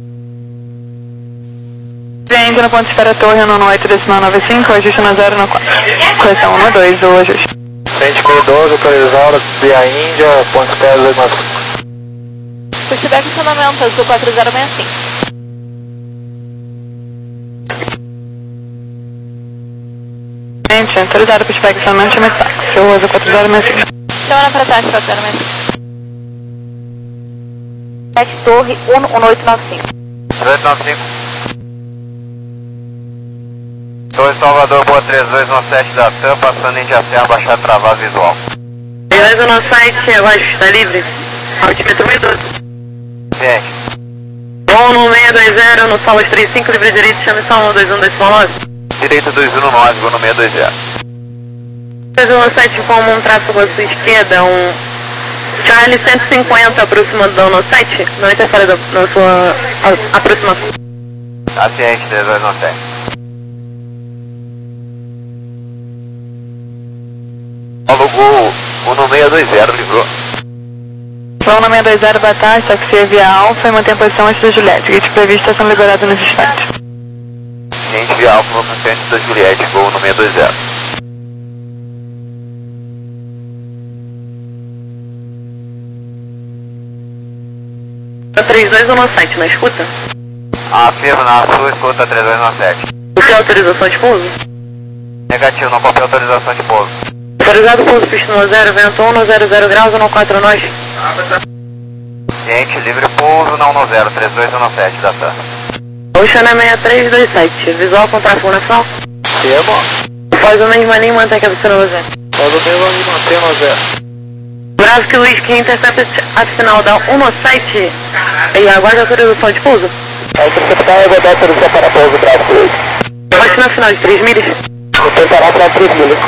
Gente, no ponto de espera Torre um um oito, decimal nove cinco, ajuste no zero no quatro. Correção um dois, o ajuste. Frente corredor, localizado, B A Índia, ponto de espera dois nove cinco. Pushback funcionamento, azul quatro zero seis cinco. Gente, autorizado pushback funcionamento, chama seu azul quatro zero seis cinco. Chama para trás, quatro zero seis cinco. sete Torre um um oito nove cinco. dois nove cinco. Torre Salvador, boa três dois um sete da T A M, passando em Jacé, abaixar travado visual. três dois um sete, abaixo, está livre. Altímetro um doze. Gente. Bom no seis dois zero, no Solas trinta e cinco, livre direito, chame só um dois um decimal nove. Direita dois um nove, vou no seis dois zero. três dois um sete, como um tráfego à sua esquerda, um Charlie cento e cinquenta aproximando da um sete, não interfere da, na sua a, aproximação. Aciente três dois um sete. Alugou o no seis dois zero, livrou. Vão no seis dois zero, boa tarde, taxi via Alfa e mantém a posição antes da Juliette. Gate previsto está sendo liberado nesse instante. Gente via Alfa, vamos antes da Juliette, voo no seis dois zero. três dois um sete, na escuta? Afirmo na sua escuta três dois um sete. Você tem autorização de pouso? Negativo, não comprei autorização de pouso. Autorizado pouso, pista no zero, vento um, no zero zero graus, um quatro nós. Gente, livre pouso na um zero, três dois um sete da T A M. Ocean é seis três dois sete, visual com tráfego na frente. Temo. Faz o mesmo aninho, mantém a cabeça no zero. Faz o mesmo aninho, mantém no zero. Bravo que Luiz, que intercepta a final da um sete e aguarda a autorização de pouso. A interceptar e aguardar a autorização para pouso, Bravo que Luiz. Bate na final de três milhas. Vou preparar para três milhas.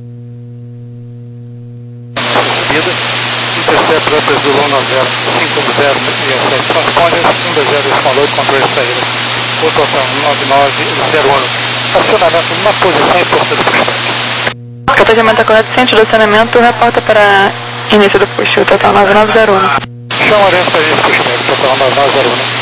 Intercept Raptors do um zero, cinco zero sete transponders, um dois zero decimal oito, controle de saída. O total nove nove zero um. Acionamento na posição e força do pushback. Capacimento correto, centro do acionamento, reporta para início do push, o total nove nove zero um. Chama orienta para início do pushback, total nove nove zero um.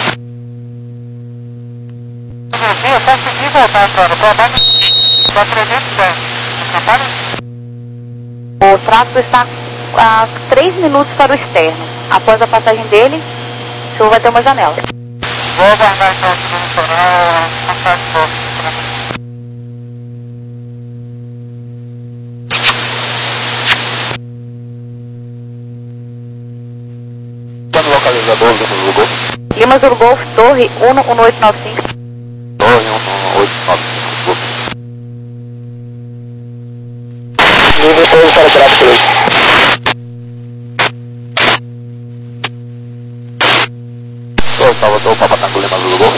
Eu consegui voltar para o trabalho para trezentos e dez. O tráfego está a três minutos para o externo. Após a passagem dele, o senhor vai ter uma janela. Vou aguardar então aqui no litoral, passar de volta. Está no localizador, Lima Zulu Golf. Lima Zulu Golf, Torre um um oito nove cinco. Torre um um oito nove cinco. Livre pouso para o Bravo três. Salvador, Papa Tango, Lima Zulu Golf.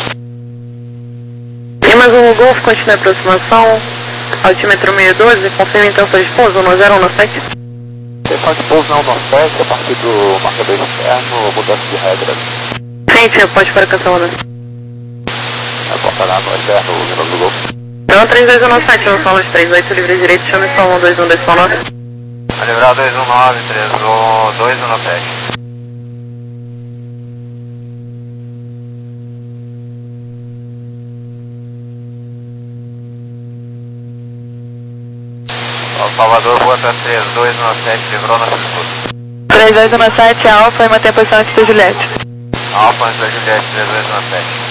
Lima Zulu Golf, continua a aproximação, altímetro seis doze, confirma intenção de pouso no zero um sete. Intenção de pouso não no sete, a partir do marcador externo, mudança de regra. Gente, pode para cancelando. Apontará no externo, Lima Zulu Golf. Então três dois um sete, não são os três oito, livre direito, chame só um dois um decimal nove. A livrar dois um nove, três dois um sete. Salvador, boa tarde, três dois um sete, livrou na escuta. três dois um sete, Alfa e mantém a posição antes da Juliette. Alfa antes da Juliette, três dois um sete.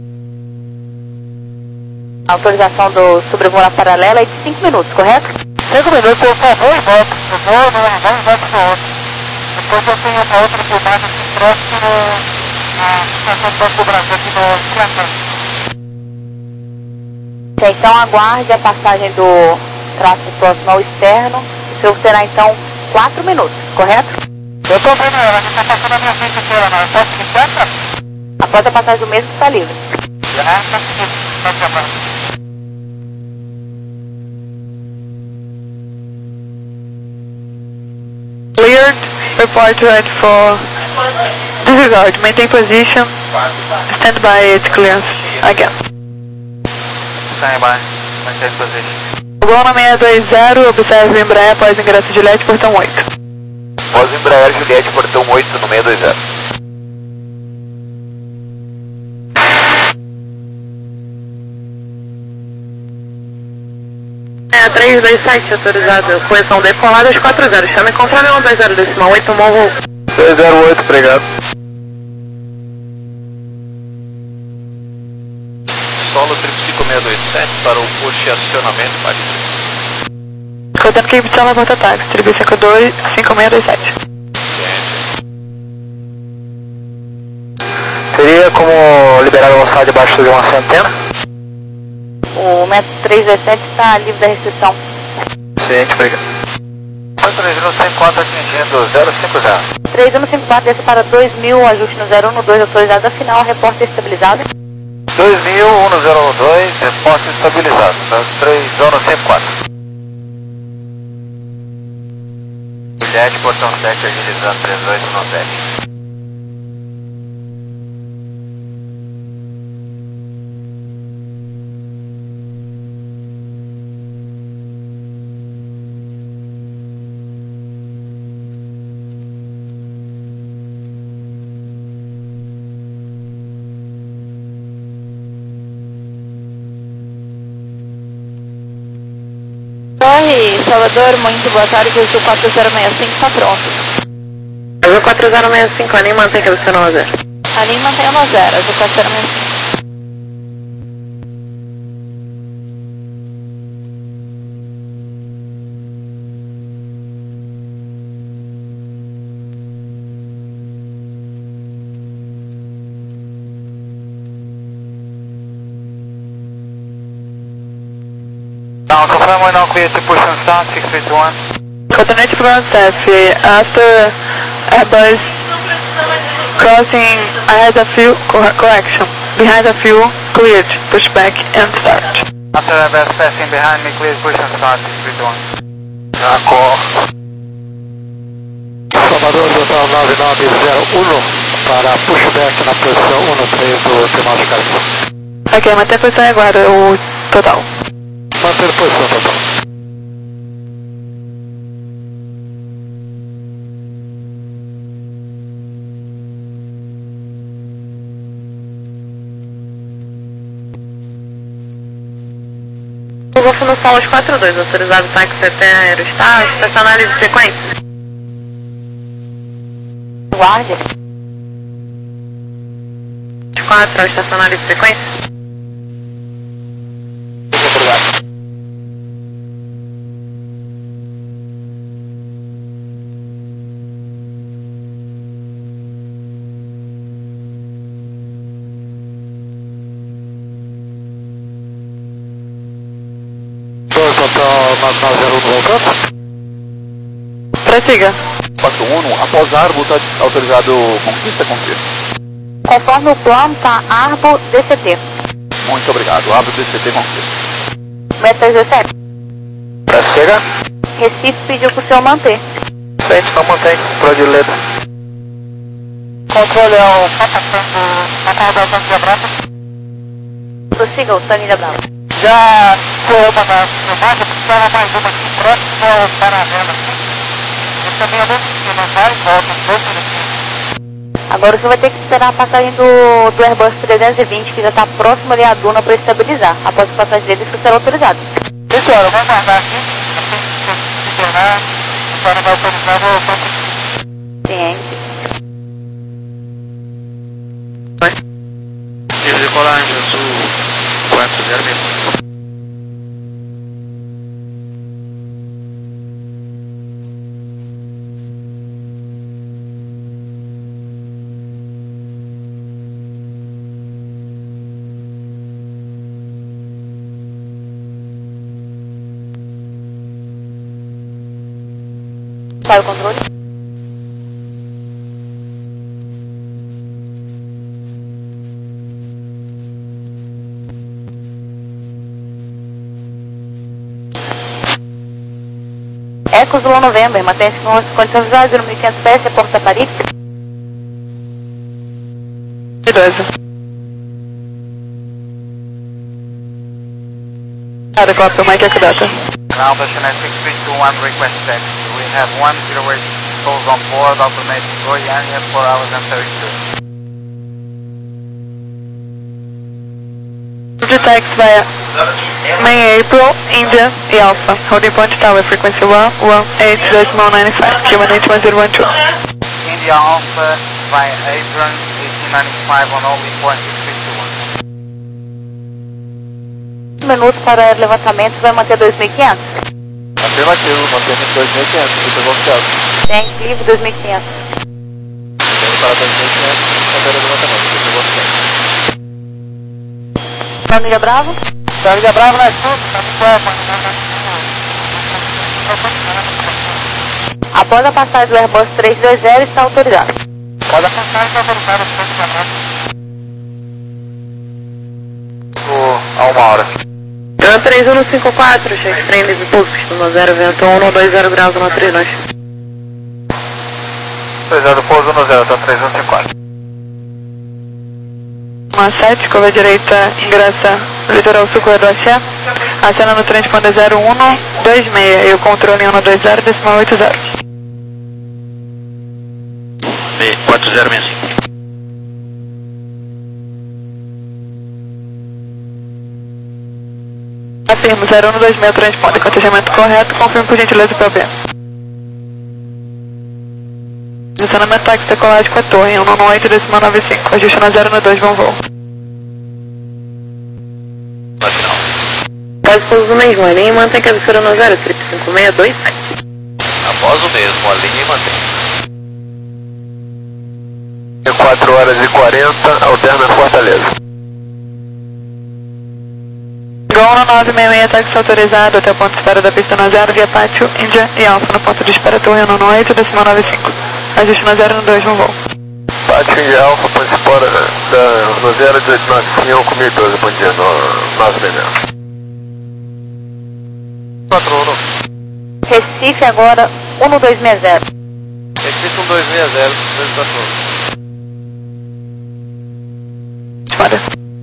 A autorização do sobrevoo na paralela é de cinco minutos, correto? cinco minutos, por favor, e volta. Eu vou, não, não, e volta para outro. Depois eu tenho uma outra filmagem aqui próximo na estação do Banco do Brasil, aqui no Clantan. Então aguarde a passagem do tráfego próximo ao externo. O senhor terá então quatro minutos, correto? Eu estou vendo ela, ela está passando a minha frente aqui, ela não. Posso ficar? Após a passagem do mesmo, está livre. Já, está seguindo. Está chamando. Cleared, report ready for disregard, maintain position, stand by its clearance, again. Stand by, maintain position. Gol no seis dois zero, observe o Embraer após ingresso de Juliette, portão oito. Pós Embraer Juliette, portão oito no seis dois zero. É, três dois sete autorizado, correção decolada às quatro zero, chama encontrar um dois zero decimal oito, morro. dois zero oito, obrigado. Solo triplo cinco seis dois sete para o push acionamento marítimo. Contando que Ibitião na volta táxi, triplo cinco dois cinco seis dois sete. Seria como liberar a velocidade abaixo de uma centena? O metro três dois sete está livre da restrição. Ciente, obrigado. três um cinco quatro atingindo zero cinco zero. três um cinco quatro desce para dois mil, ajuste no zero um no dois, autorizado final, repórter estabilizado. dois mil, um no zero um dois, repórter estabilizado. três um cinco quatro. Juliette, portão sete, agilizando três dois um sete. Oi, Salvador, muito boa tarde, o seu quatro zero seis cinco está pronto. Azul quatro zero seis cinco, a nem mantém que você não a zero. A linha mantém a zero, azul quatro zero seis cinco. Now, confirm we're now clear to push and start, six three two one. Continente front F, after Airbus crossing ahead of you, cor correction, behind of you, cleared, push back and start. After Airbus passing behind me, clear push and start, six three two one. D'accord. Salvador, total nove nove zero um para pushback na posição um três do Terminal de Carga. Ok, mantém a posição e aguarda o total. Manter posição total. Golfo no Solos quatro dois, autorizado táxi até aerostático, estacionário de sequência. Guarde. quatro, estacionário de sequência. Obrigado. Total nove nove zero um voltando. Prossiga. quatro um, após Arbo, está autorizado conquista, conquista. Conforme o plano, tá Arbo D C T. Muito obrigado, Arbo D C T conquista. metro três dois sete. Para chegar? Recife pediu pro senhor manter. Frente, não mantém, pro de letra. Controle ao Fatacando da Brava. Prossiga o Tânia Brava. Já correu para a filmagem, precisava mais uma aqui próximo ao Paranema. Eu também não, não vai, volta um pouco daqui. Agora você vai ter que esperar a passagem do, do Airbus trezentos e vinte, que já está próximo ali à duna para estabilizar. Após a passagem dele, isso será autorizado. Isso, olha, vamos guardar aqui. Assim, se tornar, o cara vai autorizar, eu vou... Ciente. Livre de colagem, azul, quatro zero mil. Sai o controle. Eco Zulu November, mantém-se com condições visuais, mil e quinhentos pés, reporta Paris. doze. Nada, copy, Mike Akudata. Now, Bashana six three two one, request taxi. We have one zero eight souls on board, automated Troy Anya, four hours and thirty-two. Detect via Main April, India e Alpha. Holding point tower, frequency one one eight decimal nine five, Q one eight one zero one two. India Alpha via Abram, eighteen ninety-five on holding point six fifty-one. Minutos para levantamento, vai manter dois mil e quinhentos? Afirmativo, mantendo dois mil e quinhentos, fica confiável. Tem livre dois mil e quinhentos. Tendo para dois mil e quinhentos, mantendo o levantamento, fica confiável. Família Bravo? Família Bravo, né? Após a passagem do Airbus trezentos e vinte, está autorizado. Pode a passagem está autorizada, A uma hora. três um cinco quatro, check train livre pulse, pistão zero, vento um dois zero graus, um três dois. três zero, pouso um zero, tá três um cinco quatro. um sete, curva direita, ingressa litoral sul, corredor Axé, acena no transponder zero um dois seis e o controle um dois zero, decimal oito zero. quatro zero seis cinco. Afirmo, zero um dois seis, transponder, contestamento correto, confirme por gentileza o P P. Posicionamento táxi, decolagem com a torre, um oito decimal nove cinco, ajuste na zero um dois, bom voo. Após o pouso mesmo, a linha mantém cabeceira no zero, triplo cinco seis dois sete. Após o mesmo, a linha mantém. quatro horas e quarenta, alterna Fortaleza. Gol no nove seis seis, táxi autorizado até o ponto de espera da pista na zero, via pátio, Índia e Alfa no ponto de espera, torre um oito decimal nove cinco. Ajuste na zero um dois, bom voo. Pátio Índia Alfa, ponto de espera da, no zero dezoito nove cinco, com mil e doze, bom dia, no nove seis seis. Patrono. Recife agora, um dois seis zero. Recife um dois seis zero, dois patrono. Espera.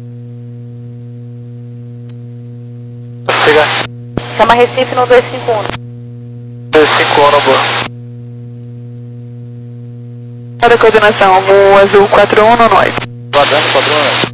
Chega. Chama Recife no dois cinco um. dois cinco um, no boa. Para coordenação, voo azul quatro um no nove. Guardando, patrono.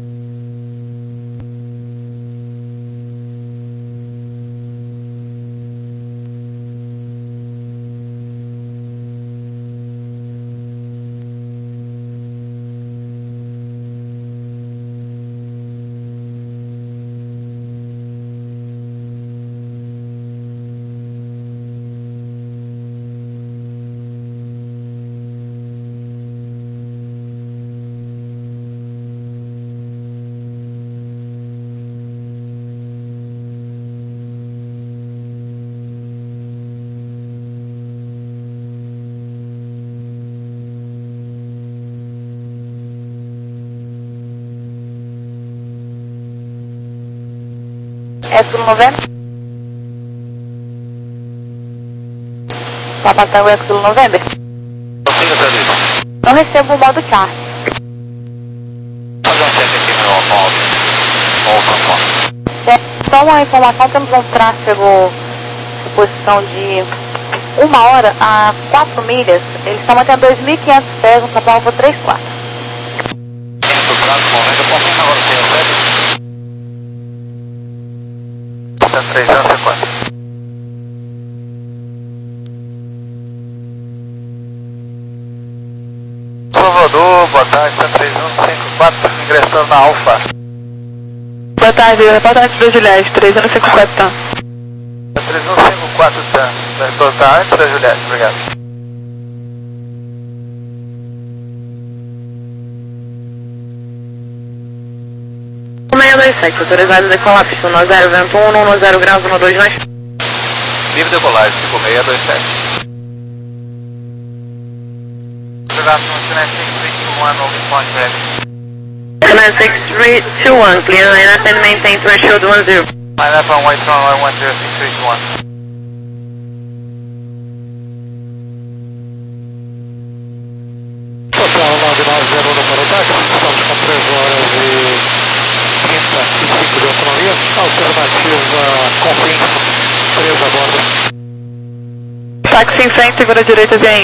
É tudo novembro? Papatão é tudo novembro? Consiga, Felipe. Não recebo o modo chart. Fazer um check aqui no modo. Ou conforme. É, só uma informação, temos um tráfego de posição de uma hora a quatro milhas. Eles estão mantendo dois mil e quinhentos pés, um São Paulo por três quatro. Dentro do prazo, momento, eu confirmo agora o seu, certo? três zero cinco quatro. Salvador, boa tarde, tá três um cinco quatro, ingressando na Alfa. Boa tarde, reportagem de Juliette, três um cinco quatro, tá? três um cinco quatro, tá? Vai reportar antes da Juliette, obrigado. seis dois sete, autorizado decolar, pistão no zero, vento um, um zero graus, um dois nove. Livre decolagem, cinco seis dois sete. Obrigado, China six three two one, holding point ready. China six three two one, clear line up and maintain threshold one zero. Line up on white runway one zero six three two one. Hotel nove nove zero no Paradox, estamos com três horas e trinta e cinco de autonomia, alternativa Confins, três a bordo. Táxi em frente, segura direita, vem.